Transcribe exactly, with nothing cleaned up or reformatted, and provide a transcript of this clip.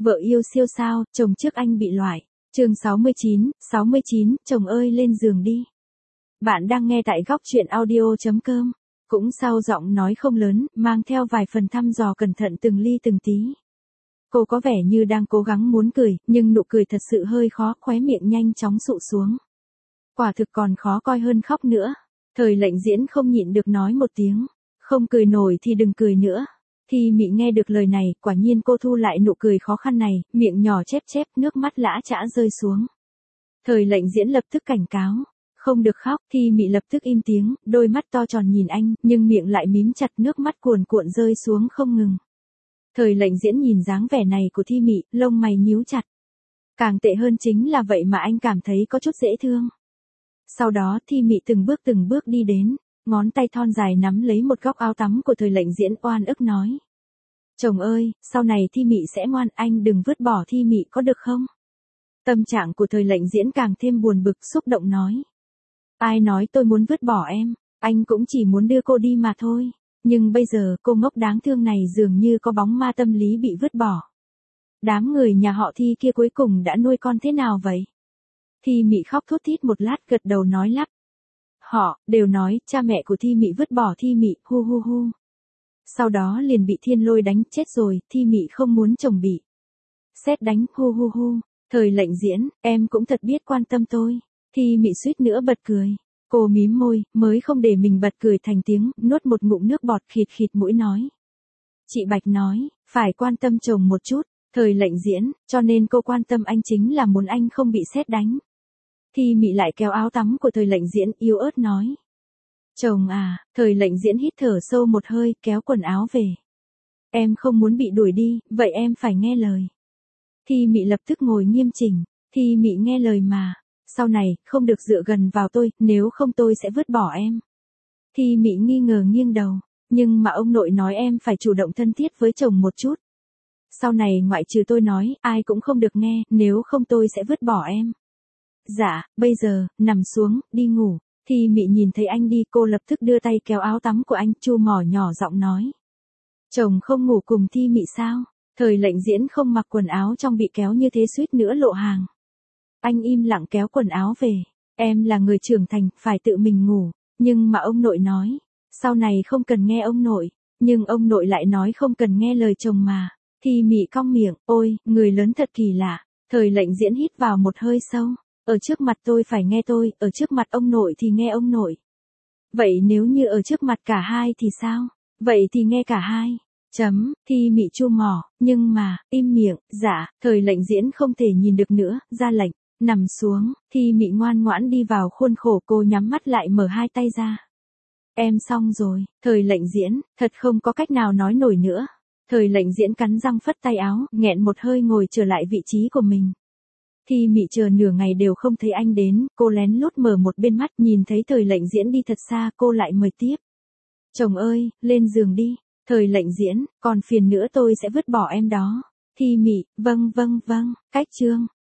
Vợ yêu siêu sao, chồng trước anh bị loại. Chương sáu mươi chín, sáu mươi chín, chồng ơi lên giường đi. Bạn đang nghe tại góc truyện audio chấm com. Cũng sau giọng nói không lớn, mang theo vài phần thăm dò cẩn thận từng ly từng tí. Cô có vẻ như đang cố gắng muốn cười, nhưng nụ cười thật sự hơi khó, khóe miệng nhanh chóng sụ xuống. Quả thực còn khó coi hơn khóc nữa. Thời lệnh diễn không nhịn được nói một tiếng. Không cười nổi thì đừng cười nữa. Thi Mị nghe được lời này, quả nhiên cô thu lại nụ cười khó khăn này, miệng nhỏ chép chép, nước mắt lã chã rơi xuống. Thời lệnh diễn lập tức cảnh cáo. Không được khóc, Thi Mị lập tức im tiếng, đôi mắt to tròn nhìn anh, nhưng miệng lại mím chặt, nước mắt cuồn cuộn rơi xuống không ngừng. Thời lệnh diễn nhìn dáng vẻ này của Thi Mị, lông mày nhíu chặt. Càng tệ hơn chính là vậy mà anh cảm thấy có chút dễ thương. Sau đó Thi Mị từng bước từng bước đi đến, ngón tay thon dài nắm lấy một góc áo tắm của thời lệnh diễn, oan ức nói. Chồng ơi, sau này Thi Mị sẽ ngoan, anh đừng vứt bỏ Thi Mị có được không? Tâm trạng của thời lệnh diễn càng thêm buồn bực, xúc động nói. Ai nói tôi muốn vứt bỏ em, anh cũng chỉ muốn đưa cô đi mà thôi. Nhưng bây giờ cô ngốc đáng thương này dường như có bóng ma tâm lý bị vứt bỏ. Đám người nhà họ Thi kia cuối cùng đã nuôi con thế nào vậy? Thi Mị khóc thút thít một lát, gật đầu nói lắp. Họ đều nói cha mẹ của Thi Mị vứt bỏ Thi Mị, hu hu hu. Sau đó liền bị thiên lôi đánh chết rồi, Thi Mị không muốn chồng bị sét đánh, hu hu hu. Thời lệnh diễn, em cũng thật biết quan tâm tôi. Thi Mị suýt nữa bật cười. Cô mím môi, mới không để mình bật cười thành tiếng, nuốt một ngụm nước bọt, khịt khịt mũi nói. Chị Bạch nói, phải quan tâm chồng một chút. Thời lệnh diễn, cho nên cô quan tâm anh chính là muốn anh không bị sét đánh. Thi Mị lại kéo áo tắm của thời lệnh diễn, yếu ớt nói. Chồng à, thời lệnh diễn hít thở sâu một hơi, kéo quần áo về. Em không muốn bị đuổi đi, vậy em phải nghe lời. Thi Mị lập tức ngồi nghiêm chỉnh. Thi Mị nghe lời mà. Sau này, không được dựa gần vào tôi, nếu không tôi sẽ vứt bỏ em. Thi Mị nghi ngờ nghiêng đầu. Nhưng mà ông nội nói em phải chủ động thân thiết với chồng một chút. Sau này ngoại trừ tôi nói, ai cũng không được nghe, nếu không tôi sẽ vứt bỏ em. Dạ, bây giờ, nằm xuống, đi ngủ. Thi Mị nhìn thấy anh đi, cô lập tức đưa tay kéo áo tắm của anh, chu mỏ nhỏ giọng nói. Chồng không ngủ cùng Thi Mị sao? Thời lệnh diễn không mặc quần áo trong bị kéo như thế suýt nữa lộ hàng. Anh im lặng kéo quần áo về. Em là người trưởng thành, phải tự mình ngủ. Nhưng mà ông nội nói, sau này không cần nghe ông nội. Nhưng ông nội lại nói không cần nghe lời chồng mà. Thi Mị cong miệng, ôi, người lớn thật kỳ lạ. Thời lệnh diễn hít vào một hơi sâu. Ở trước mặt tôi phải nghe tôi, ở trước mặt ông nội thì nghe ông nội. Vậy nếu như ở trước mặt cả hai thì sao? Vậy thì nghe cả hai. Chấm, Thi Mị chu mỏ, nhưng mà, im miệng, dạ, thời lệnh diễn không thể nhìn được nữa, ra lệnh, nằm xuống, Thi Mị ngoan ngoãn đi vào khuôn khổ, cô nhắm mắt lại mở hai tay ra. Em xong rồi, thời lệnh diễn, thật không có cách nào nói nổi nữa. Thời lệnh diễn cắn răng phất tay áo, nghẹn một hơi ngồi trở lại vị trí của mình. Thi Mị chờ nửa ngày đều không thấy anh đến, cô lén lút mở một bên mắt, nhìn thấy thời lệnh diễn đi thật xa, cô lại mời tiếp. Chồng ơi, lên giường đi. Thời lệnh diễn, còn phiền nữa tôi sẽ vứt bỏ em đó. Thi Mị, vâng vâng vâng, cách chương.